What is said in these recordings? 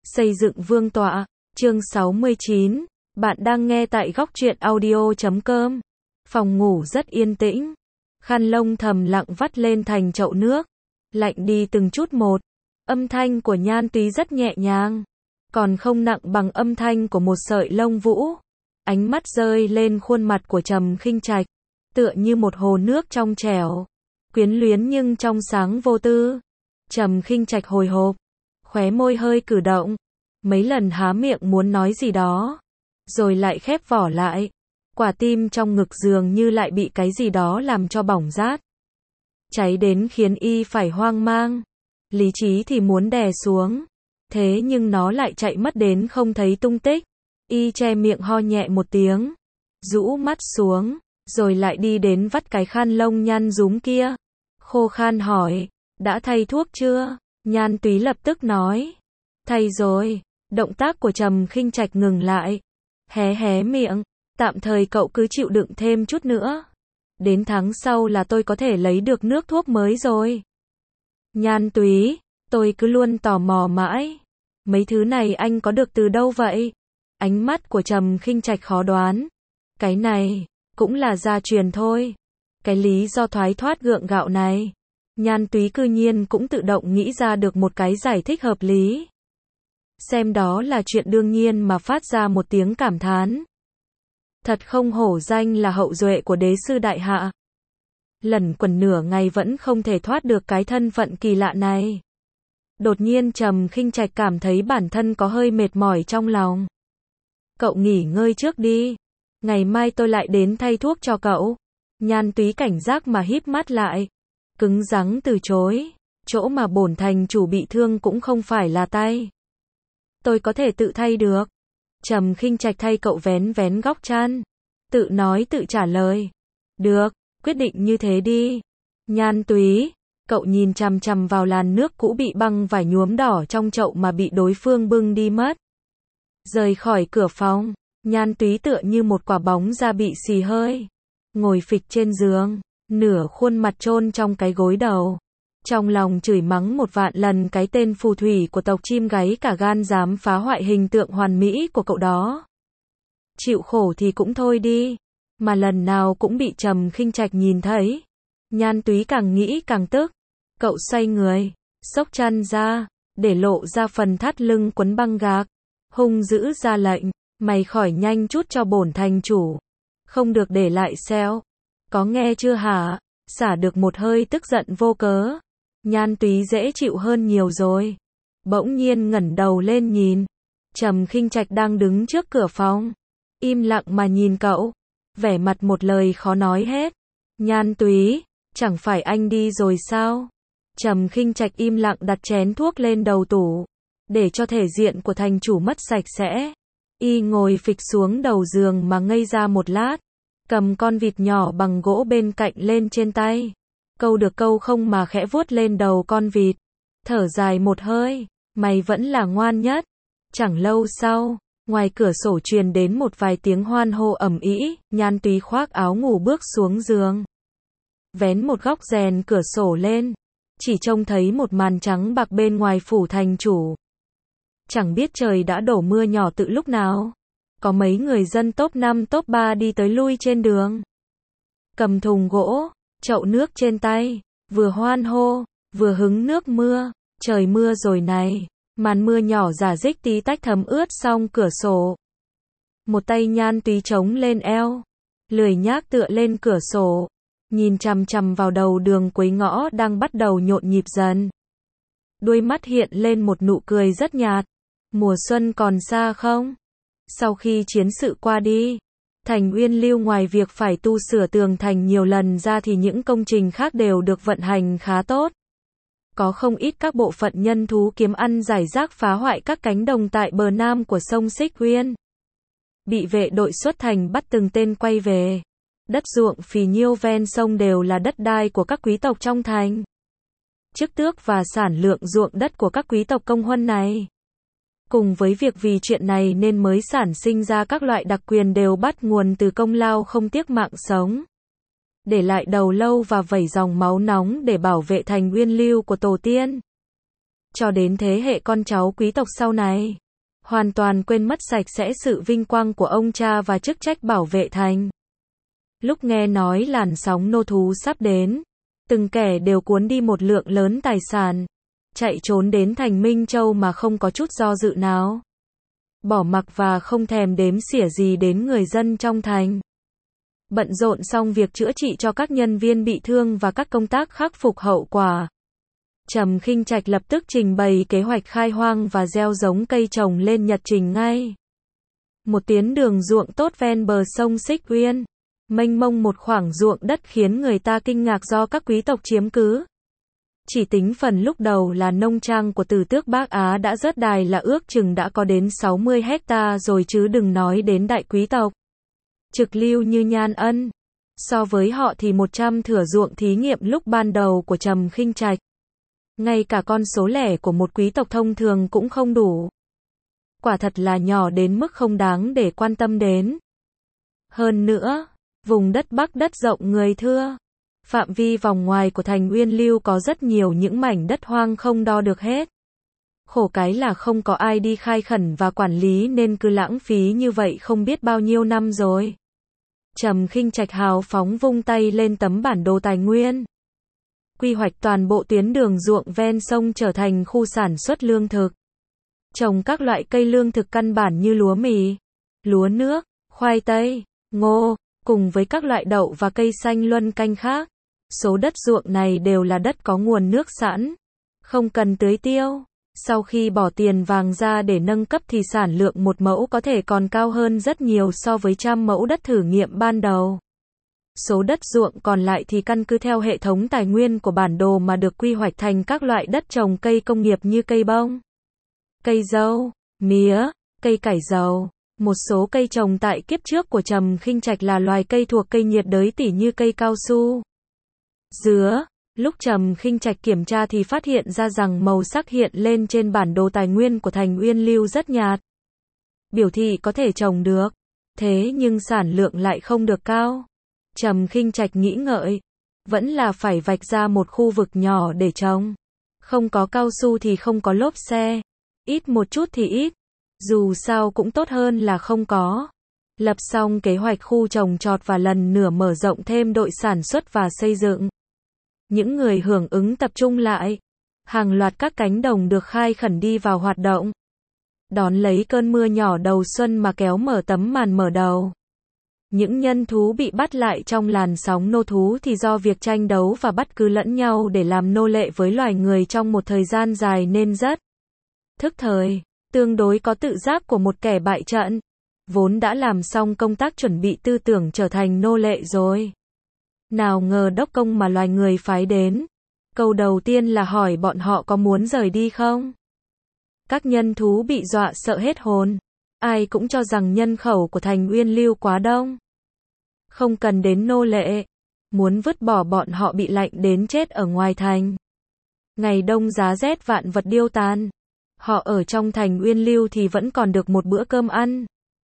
Xây dựng vương tọa, chương 69, bạn đang nghe tại góc truyện audio.com. Phòng ngủ rất yên tĩnh, khăn lông thầm lặng vắt lên thành chậu nước, lạnh đi từng chút một. Âm thanh của Nhan Túy rất nhẹ nhàng, còn không nặng bằng âm thanh của một sợi lông vũ. Ánh mắt rơi lên khuôn mặt của Trầm Khinh Trạch, tựa như một hồ nước trong trẻo, quyến luyến nhưng trong sáng vô tư. Trầm Khinh Trạch hồi hộp, khóe môi hơi cử động, mấy lần há miệng muốn nói gì đó, rồi lại khép vỏ lại. Quả tim trong ngực dường như lại bị cái gì đó làm cho bỏng rát, cháy đến khiến y phải hoang mang. Lý trí thì muốn đè xuống, thế nhưng nó lại chạy mất đến không thấy tung tích. Y che miệng ho nhẹ một tiếng, rũ mắt xuống, rồi lại đi đến vắt cái khăn lông nhăn rúm kia. Khô khan hỏi, đã thay thuốc chưa? Nhan Túy lập tức nói, thay rồi. Động tác của Trầm Khinh Trạch ngừng lại, hé hé miệng, tạm thời cậu cứ chịu đựng thêm chút nữa. Đến tháng sau là tôi có thể lấy được nước thuốc mới rồi. Nhan Túy, tôi cứ luôn tò mò mãi. Mấy thứ này anh có được từ đâu vậy? Ánh mắt của Trầm Khinh Trạch khó đoán. Cái này, cũng là gia truyền thôi. Cái lý do thoái thoát gượng gạo này. Nhan Túy cư nhiên cũng tự động nghĩ ra được một cái giải thích hợp lý. Xem đó là chuyện đương nhiên mà phát ra một tiếng cảm thán. Thật không hổ danh là hậu duệ của đế sư đại hạ. Lẩn quẩn nửa ngày vẫn không thể thoát được cái thân phận kỳ lạ này. Đột nhiên Trầm Khinh Trạch cảm thấy bản thân có hơi mệt mỏi trong lòng. Cậu nghỉ ngơi trước đi, ngày mai tôi lại đến thay thuốc cho cậu. Nhan Túy cảnh giác mà híp mắt lại, cứng rắn từ chối. Chỗ mà bổn thành chủ bị thương cũng không phải là tay. Tôi có thể tự thay được. Trầm Khinh Trạch thay cậu vén vén góc chăn, tự nói tự trả lời. Được, quyết định như thế đi. Nhan Túy, cậu nhìn chằm chằm vào làn nước cũ bị băng vải nhuốm đỏ trong chậu mà bị đối phương bưng đi mất. Rời khỏi cửa phòng, Nhan Túy tựa như một quả bóng da bị xì hơi, ngồi phịch trên giường, nửa khuôn mặt chôn trong cái gối đầu. Trong lòng chửi mắng một vạn lần cái tên phù thủy của tộc chim gáy cả gan dám phá hoại hình tượng hoàn mỹ của cậu đó. Chịu khổ thì cũng thôi đi, mà lần nào cũng bị Trầm Khinh Trạch nhìn thấy. Nhan Túy càng nghĩ càng tức. Cậu xoay người, xốc chăn ra, để lộ ra phần thắt lưng quấn băng gạc, hung dữ ra lệnh, mày khỏi nhanh chút cho bổn thành chủ, không được để lại xeo. Có nghe chưa hả? Xả được một hơi tức giận vô cớ. Nhan Túy dễ chịu hơn nhiều rồi. Bỗng nhiên ngẩng đầu lên nhìn, Trầm Khinh Trạch đang đứng trước cửa phòng, im lặng mà nhìn cậu, vẻ mặt một lời khó nói hết. Nhan Túy, chẳng phải anh đi rồi sao? Trầm Khinh Trạch im lặng đặt chén thuốc lên đầu tủ, để cho thể diện của thành chủ mất sạch sẽ. Y ngồi phịch xuống đầu giường mà ngây ra một lát, cầm con vịt nhỏ bằng gỗ bên cạnh lên trên tay. Câu được câu không mà khẽ vuốt lên đầu con vịt, thở dài một hơi, mày vẫn là ngoan nhất. Chẳng lâu sau, ngoài cửa sổ truyền đến một vài tiếng hoan hô ầm ĩ. Nhan Túy khoác áo ngủ bước xuống giường, vén một góc rèn cửa sổ lên, chỉ trông thấy một màn trắng bạc bên ngoài phủ thành chủ. Chẳng biết trời đã đổ mưa nhỏ từ lúc nào, có mấy người dân top 5 top 3 đi tới lui trên đường, cầm thùng gỗ, chậu nước trên tay, vừa hoan hô, vừa hứng nước mưa. Trời mưa rồi này. Màn mưa nhỏ rả rích tí tách thấm ướt xong cửa sổ. Một tay Nhan Túy chống lên eo, lười nhác tựa lên cửa sổ, nhìn chằm chằm vào đầu đường cuối ngõ đang bắt đầu nhộn nhịp dần. Đuôi mắt hiện lên một nụ cười rất nhạt. Mùa xuân còn xa không? Sau khi chiến sự qua đi, thành Uyên Lưu ngoài việc phải tu sửa tường thành nhiều lần ra thì những công trình khác đều được vận hành khá tốt. Có không ít các bộ phận nhân thú kiếm ăn rải rác phá hoại các cánh đồng tại bờ nam của sông Xích Uyên. Bị vệ đội xuất thành bắt từng tên quay về. Đất ruộng phì nhiêu ven sông đều là đất đai của các quý tộc trong thành. Chức tước và sản lượng ruộng đất của các quý tộc công huân này, cùng với việc vì chuyện này nên mới sản sinh ra các loại đặc quyền đều bắt nguồn từ công lao không tiếc mạng sống, để lại đầu lâu và vẩy dòng máu nóng để bảo vệ thành Uyên Lưu của tổ tiên. cho đến thế hệ con cháu quý tộc sau này. Hoàn toàn quên mất sạch sẽ sự vinh quang của ông cha và chức trách bảo vệ thành. Lúc nghe nói làn sóng nô thú sắp đến, từng kẻ đều cuốn đi một lượng lớn tài sản, chạy trốn đến thành Minh Châu mà không có chút do dự nào. Bỏ mặc và không thèm đếm xỉa gì đến người dân trong thành. Bận rộn xong việc chữa trị cho các nhân viên bị thương và các công tác khắc phục hậu quả, Trầm Khinh Trạch lập tức trình bày kế hoạch khai hoang và gieo giống cây trồng lên nhật trình ngay. Một tuyến đường ruộng tốt ven bờ sông Xích Uyên, mênh mông một khoảng ruộng đất khiến người ta kinh ngạc do các quý tộc chiếm cứ. Chỉ tính phần lúc đầu là nông trang của Tử Tước Bắc Á đã rớt đài là ước chừng đã có đến 60 hecta rồi chứ đừng nói đến đại quý tộc. Trực lưu như Nhan Ân. So với họ thì 100 thửa ruộng thí nghiệm lúc ban đầu của Trầm Khinh Trạch, ngay cả con số lẻ của một quý tộc thông thường cũng không đủ. Quả thật là nhỏ đến mức không đáng để quan tâm đến. Hơn nữa, vùng đất Bắc đất rộng người thưa. Phạm vi vòng ngoài của thành Uyên Lưu có rất nhiều những mảnh đất hoang không đo được hết. Khổ cái là không có ai đi khai khẩn và quản lý nên cứ lãng phí như vậy không biết bao nhiêu năm rồi. Trầm Khinh Trạch hào phóng vung tay lên tấm bản đồ tài nguyên. Quy hoạch toàn bộ tuyến đường ruộng ven sông trở thành khu sản xuất lương thực. Trồng các loại cây lương thực căn bản như lúa mì, lúa nước, khoai tây, ngô, cùng với các loại đậu và cây xanh luân canh khác. Số đất ruộng này đều là đất có nguồn nước sẵn, không cần tưới tiêu. Sau khi bỏ tiền vàng ra để nâng cấp thì sản lượng một mẫu có thể còn cao hơn rất nhiều so với 100 mẫu đất thử nghiệm ban đầu. Số đất ruộng còn lại thì căn cứ theo hệ thống tài nguyên của bản đồ mà được quy hoạch thành các loại đất trồng cây công nghiệp như cây bông, cây dâu, mía, cây cải dầu. Một số cây trồng tại kiếp trước của Trầm Khinh Trạch là loài cây thuộc cây nhiệt đới tỉ như cây cao su, dứa. Lúc Trầm Khinh Trạch kiểm tra thì phát hiện ra rằng màu sắc hiện lên trên bản đồ tài nguyên của thành Uyên Lưu rất nhạt. Biểu thị có thể trồng được, thế nhưng sản lượng lại không được cao. Trầm Khinh Trạch nghĩ ngợi, vẫn là phải vạch ra một khu vực nhỏ để trồng. Không có cao su thì không có lốp xe, ít một chút thì ít, dù sao cũng tốt hơn là không có. Lập xong kế hoạch khu trồng trọt và lần nữa mở rộng thêm đội sản xuất và xây dựng. Những người hưởng ứng tập trung lại. Hàng loạt các cánh đồng được khai khẩn đi vào hoạt động. Đón lấy cơn mưa nhỏ đầu xuân mà kéo mở tấm màn mở đầu. Những nhân thú bị bắt lại trong làn sóng nô thú thì do việc tranh đấu và bắt cứ lẫn nhau để làm nô lệ với loài người trong một thời gian dài nên rất thức thời, tương đối có tự giác của một kẻ bại trận, vốn đã làm xong công tác chuẩn bị tư tưởng trở thành nô lệ rồi. Nào ngờ đốc công mà loài người phái đến, câu đầu tiên là hỏi bọn họ có muốn rời đi không. Các nhân thú bị dọa sợ hết hồn, ai cũng cho rằng nhân khẩu của thành Uyên Lưu quá đông, không cần đến nô lệ, muốn vứt bỏ bọn họ bị lạnh đến chết ở ngoài thành. Ngày đông giá rét vạn vật điêu tàn, họ ở trong thành Uyên Lưu thì vẫn còn được một bữa cơm ăn.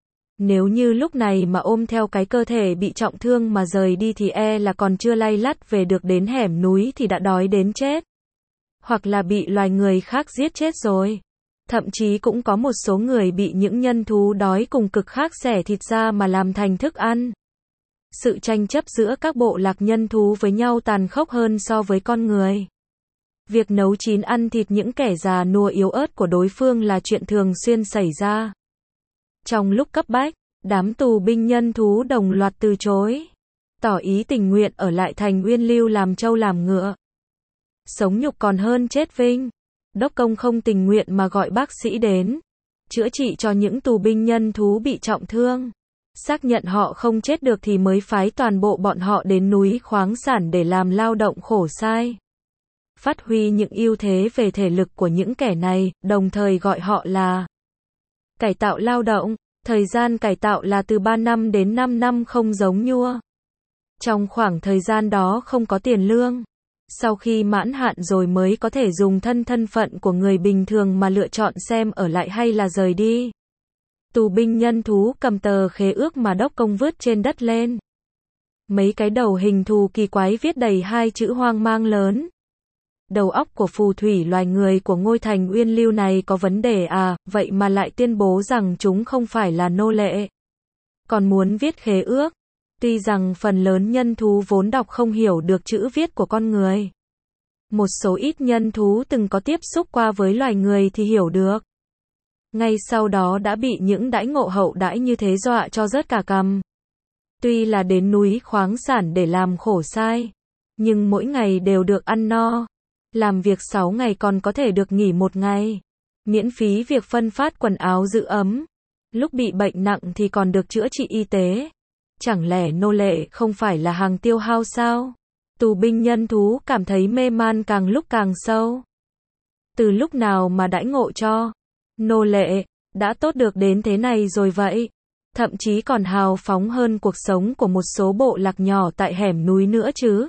Nếu như lúc này mà ôm theo cái cơ thể bị trọng thương mà rời đi thì e là còn chưa lay lắt về được đến hẻm núi thì đã đói đến chết. Hoặc là bị loài người khác giết chết rồi. Thậm chí cũng có một số người bị những nhân thú đói cùng cực khác xẻ thịt ra mà làm thành thức ăn. Sự tranh chấp giữa các bộ lạc nhân thú với nhau tàn khốc hơn so với con người. Việc nấu chín ăn thịt những kẻ già nua yếu ớt của đối phương là chuyện thường xuyên xảy ra. Trong lúc cấp bách, đám tù binh nhân thú đồng loạt từ chối, tỏ ý tình nguyện ở lại thành Uyên Lưu làm trâu làm ngựa. Sống nhục còn hơn chết vinh. Đốc công không tình nguyện mà gọi bác sĩ đến, chữa trị cho những tù binh nhân thú bị trọng thương. Xác nhận họ không chết được thì mới phái toàn bộ bọn họ đến núi khoáng sản để làm lao động khổ sai. Phát huy những ưu thế về thể lực của những kẻ này, đồng thời gọi họ là cải tạo lao động. Thời gian cải tạo là từ 3 năm đến 5 năm không giống nhua. Trong khoảng thời gian đó không có tiền lương. Sau khi mãn hạn rồi mới có thể dùng thân phận của người bình thường mà lựa chọn xem ở lại hay là rời đi. Tù binh nhân thú cầm tờ khế ước mà đốc công vứt trên đất lên. Mấy cái đầu hình thù kỳ quái viết đầy 2 chữ hoang mang lớn. Đầu óc của phù thủy loài người của ngôi thành Uyên Lưu này có vấn đề à, vậy mà lại tuyên bố rằng chúng không phải là nô lệ. Còn muốn viết khế ước. Tuy rằng phần lớn nhân thú vốn đọc không hiểu được chữ viết của con người. Một số ít nhân thú từng có tiếp xúc qua với loài người thì hiểu được. Ngay sau đó đã bị những đãi ngộ hậu đãi như thế dọa cho rớt cả cằm. Tuy là đến núi khoáng sản để làm khổ sai, nhưng mỗi ngày đều được ăn no. Làm việc 6 ngày còn có thể được nghỉ 1 ngày. Miễn phí việc phân phát quần áo giữ ấm. Lúc bị bệnh nặng thì còn được chữa trị y tế. Chẳng lẽ nô lệ không phải là hàng tiêu hao sao? Tù binh nhân thú cảm thấy mê man càng lúc càng sâu. Từ lúc nào mà đãi ngộ cho nô lệ đã tốt được đến thế này rồi vậy? Thậm chí còn hào phóng hơn cuộc sống của một số bộ lạc nhỏ tại hẻm núi nữa chứ.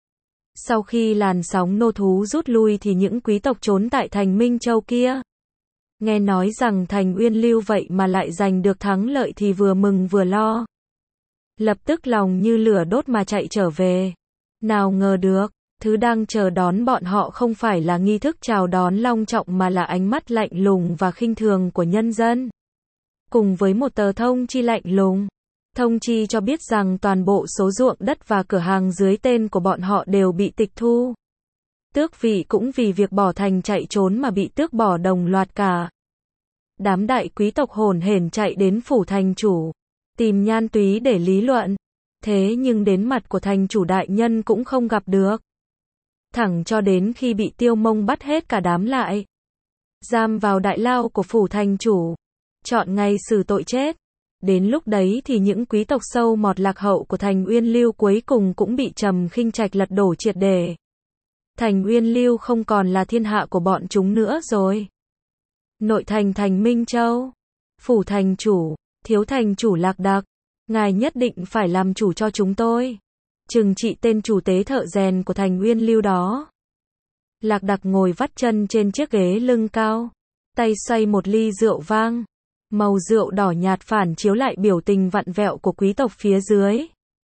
Sau khi làn sóng nô thú rút lui thì những quý tộc trốn tại thành Minh Châu kia. Nghe nói rằng thành Uyên Lưu vậy mà lại giành được thắng lợi thì vừa mừng vừa lo. Lập tức lòng như lửa đốt mà chạy trở về. Nào ngờ được, thứ đang chờ đón bọn họ không phải là nghi thức chào đón long trọng mà là ánh mắt lạnh lùng và khinh thường của nhân dân. Cùng với một tờ thông chi lạnh lùng. Thông chi cho biết rằng toàn bộ số ruộng đất và cửa hàng dưới tên của bọn họ đều bị tịch thu. Tước vị cũng vì việc bỏ thành chạy trốn mà bị tước bỏ đồng loạt cả. Đám đại quý tộc hồn hển chạy đến phủ thành chủ, tìm Nhan Túy để lý luận. Thế nhưng đến mặt của thành chủ đại nhân cũng không gặp được. Thẳng cho đến khi bị Tiêu Mông bắt hết cả đám lại. Giam vào đại lao của phủ thành chủ. Chọn ngày xử tội chết. Đến lúc đấy thì những quý tộc sâu mọt lạc hậu của thành Uyên Lưu cuối cùng cũng bị Trầm Khinh Trạch lật đổ triệt để. Thành Uyên Lưu không còn là thiên hạ của bọn chúng nữa rồi. Nội thành thành Minh Châu. Phủ thành chủ, thiếu thành chủ Lạc Đặc. Ngài nhất định phải làm chủ cho chúng tôi. Trừng trị tên chủ tế thợ rèn của thành Uyên Lưu đó. Lạc Đặc ngồi vắt chân trên chiếc ghế lưng cao. Tay xoay một ly rượu vang. Màu rượu đỏ nhạt phản chiếu lại biểu tình vặn vẹo của quý tộc phía dưới.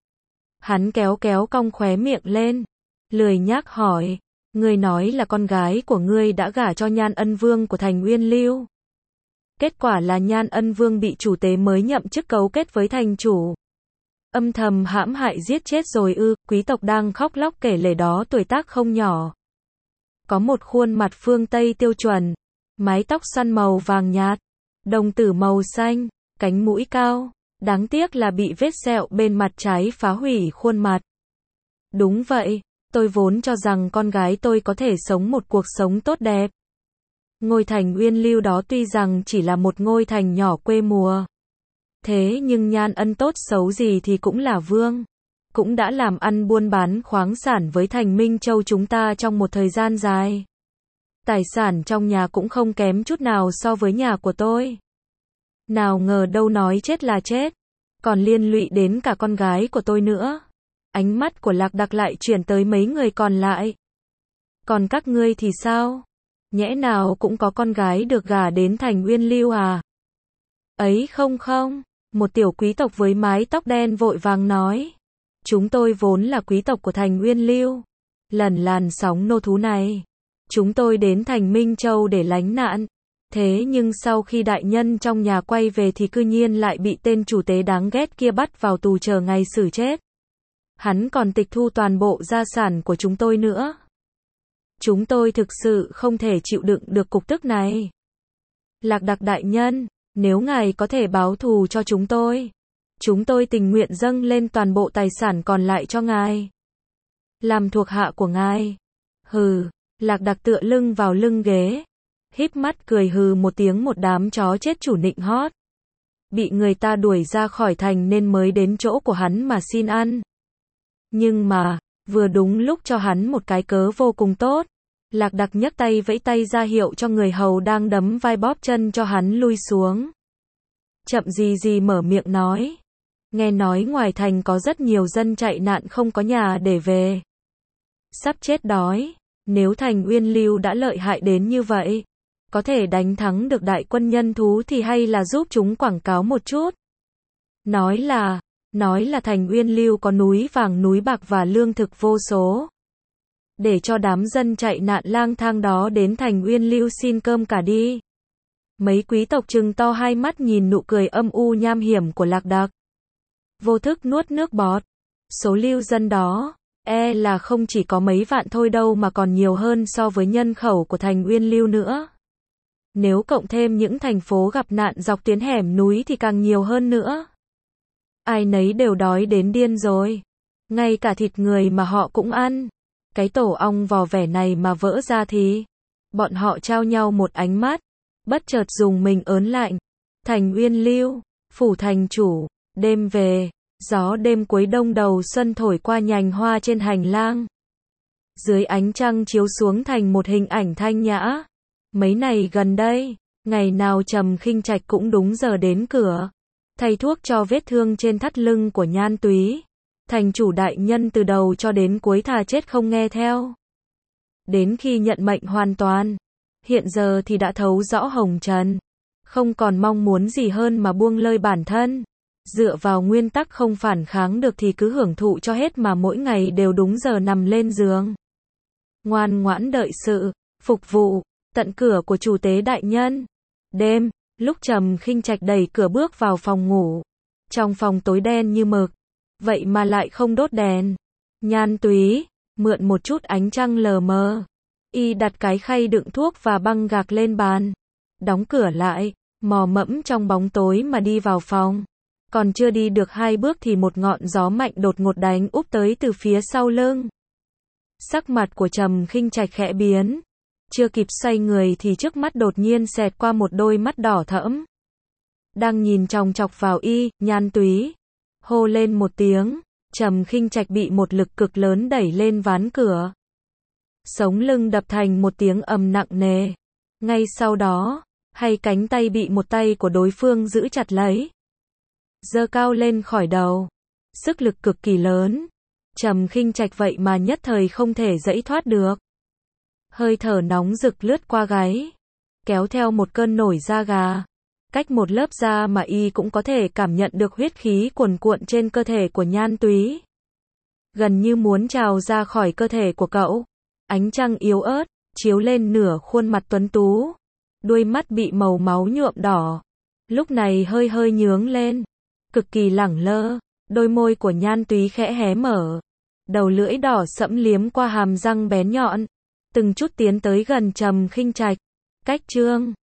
Hắn kéo cong khóe miệng lên. Lười nhác hỏi. Ngươi nói là con gái của ngươi đã gả cho Nhan Ân Vương của thành Uyên Lưu. Kết quả là Nhan Ân Vương bị chủ tế mới nhậm chức cấu kết với thành chủ. Âm thầm hãm hại giết chết rồi ư? Quý tộc đang khóc lóc kể lể đó tuổi tác không nhỏ. Có một khuôn mặt phương Tây tiêu chuẩn. Mái tóc xoăn màu vàng nhạt. Đồng tử màu xanh. Cánh mũi cao. Đáng tiếc là bị vết sẹo bên mặt trái phá hủy khuôn mặt. Đúng vậy. Tôi vốn cho rằng con gái tôi có thể sống một cuộc sống tốt đẹp. Ngôi thành Uyên Lưu đó tuy rằng chỉ là một ngôi thành nhỏ quê mùa. Thế nhưng Nhan Ân tốt xấu gì thì cũng là vương. Cũng đã làm ăn buôn bán khoáng sản với thành Minh Châu chúng ta trong một thời gian dài. Tài sản trong nhà cũng không kém chút nào so với nhà của tôi. Nào ngờ đâu nói chết là chết. Còn liên lụy đến cả con gái của tôi nữa. Ánh mắt của Lạc Đặc lại chuyển tới mấy người còn lại. Còn các ngươi thì sao? Nhẽ nào cũng có con gái được gả đến thành Uyên Lưu à? Ấy không, một tiểu quý tộc với mái tóc đen vội vàng nói. Chúng tôi vốn là quý tộc của thành Uyên Lưu. Lần làn sóng nô thú này, chúng tôi đến thành Minh Châu để lánh nạn. Thế nhưng sau khi đại nhân trong nhà quay về thì cư nhiên lại bị tên chủ tế đáng ghét kia bắt vào tù chờ ngày xử chết. Hắn còn tịch thu toàn bộ gia sản của chúng tôi nữa. Chúng tôi thực sự không thể chịu đựng được cục tức này. Lạc Đặc đại nhân, nếu ngài có thể báo thù cho chúng tôi tình nguyện dâng lên toàn bộ tài sản còn lại cho ngài. Làm thuộc hạ của ngài. Hừ, Lạc Đặc tựa lưng vào lưng ghế. Híp mắt cười hừ một tiếng, một đám chó chết chủ nịnh hót. Bị người ta đuổi ra khỏi thành nên mới đến chỗ của hắn mà xin ăn. Nhưng mà, vừa đúng lúc cho hắn một cái cớ vô cùng tốt. Lạc Đặc nhấc tay vẫy tay ra hiệu cho người hầu đang đấm vai bóp chân cho hắn lui xuống. Chậm gì mở miệng nói. Nghe nói ngoài thành có rất nhiều dân chạy nạn không có nhà để về. Sắp chết đói. Nếu thành Uyên Lưu đã lợi hại đến như vậy, có thể đánh thắng được đại quân nhân thú thì hay là giúp chúng quảng cáo một chút. Nói là thành Uyên Lưu có núi vàng núi bạc và lương thực vô số. để cho đám dân chạy nạn lang thang đó đến thành Uyên Lưu xin cơm cả đi. Mấy quý tộc trừng to hai mắt nhìn nụ cười âm u nham hiểm của Lạc Đặc. Vô thức nuốt nước bọt. Số lưu dân đó, là không chỉ có mấy vạn thôi đâu mà còn nhiều hơn so với nhân khẩu của thành Uyên Lưu nữa. Nếu cộng thêm những thành phố gặp nạn dọc tuyến hẻm núi thì càng nhiều hơn nữa. Ai nấy đều đói đến điên rồi. Ngay cả thịt người mà họ cũng ăn. Cái tổ ong vò vẻ này mà vỡ ra thì bọn họ trao nhau một ánh mắt, bất chợt dùng mình ớn lạnh. Thành Uyên Lưu, phủ thành chủ, đêm về, gió đêm cuối đông đầu xuân thổi qua nhành hoa trên hành lang. Dưới ánh trăng chiếu xuống thành một hình ảnh thanh nhã. Mấy ngày gần đây, ngày nào Trầm Khinh Trạch cũng đúng giờ đến cửa, thay thuốc cho vết thương trên thắt lưng của Nhan Túy. Thành chủ đại nhân từ đầu cho đến cuối thà chết không nghe theo. Đến khi nhận mệnh hoàn toàn, hiện giờ thì đã thấu rõ hồng trần, không còn mong muốn gì hơn mà buông lơi bản thân. Dựa vào nguyên tắc không phản kháng được thì cứ hưởng thụ cho hết mà mỗi ngày đều đúng giờ nằm lên giường. Ngoan ngoãn đợi sự, phục vụ, tận cửa của chủ tế đại nhân. Đêm, lúc Trầm Khinh Trạch đẩy cửa bước vào phòng ngủ. Trong phòng tối đen như mực, vậy mà lại không đốt đèn. Nhan Túy, mượn một chút ánh trăng lờ mờ. Y đặt cái khay đựng thuốc và băng gạc lên bàn. Đóng cửa lại, mò mẫm trong bóng tối mà đi vào phòng. Còn chưa đi được 2 bước thì một ngọn gió mạnh đột ngột đánh úp tới từ phía sau lưng. Sắc mặt của Trầm Khinh Trạch khẽ biến. Chưa kịp xoay người thì trước mắt đột nhiên xẹt qua một đôi mắt đỏ thẫm. Đang nhìn chòng chọc vào y, Nhan Túy hô lên một tiếng, Trầm Khinh Trạch bị một lực cực lớn đẩy lên ván cửa. Sống lưng đập thành một tiếng ầm nặng nề. Ngay sau đó, hai cánh tay bị một tay của đối phương giữ chặt lấy, giơ cao lên khỏi đầu. Sức lực cực kỳ lớn. Trầm Khinh Trạch vậy mà nhất thời không thể giãy thoát được. Hơi thở nóng rực lướt qua gáy, kéo theo một cơn nổi da gà. Cách một lớp da mà y cũng có thể cảm nhận được huyết khí cuồn cuộn trên cơ thể của Nhan Túy. Gần như muốn trào ra khỏi cơ thể của cậu. Ánh trăng yếu ớt, chiếu lên nửa khuôn mặt tuấn tú. Đuôi mắt bị màu máu nhuộm đỏ. Lúc này hơi hơi nhướng lên. Cực kỳ lẳng lơ. Đôi môi của Nhan Túy khẽ hé mở. Đầu lưỡi đỏ sẫm liếm qua hàm răng bén nhọn. Từng chút tiến tới gần Trầm Khinh Trạch. Cách chương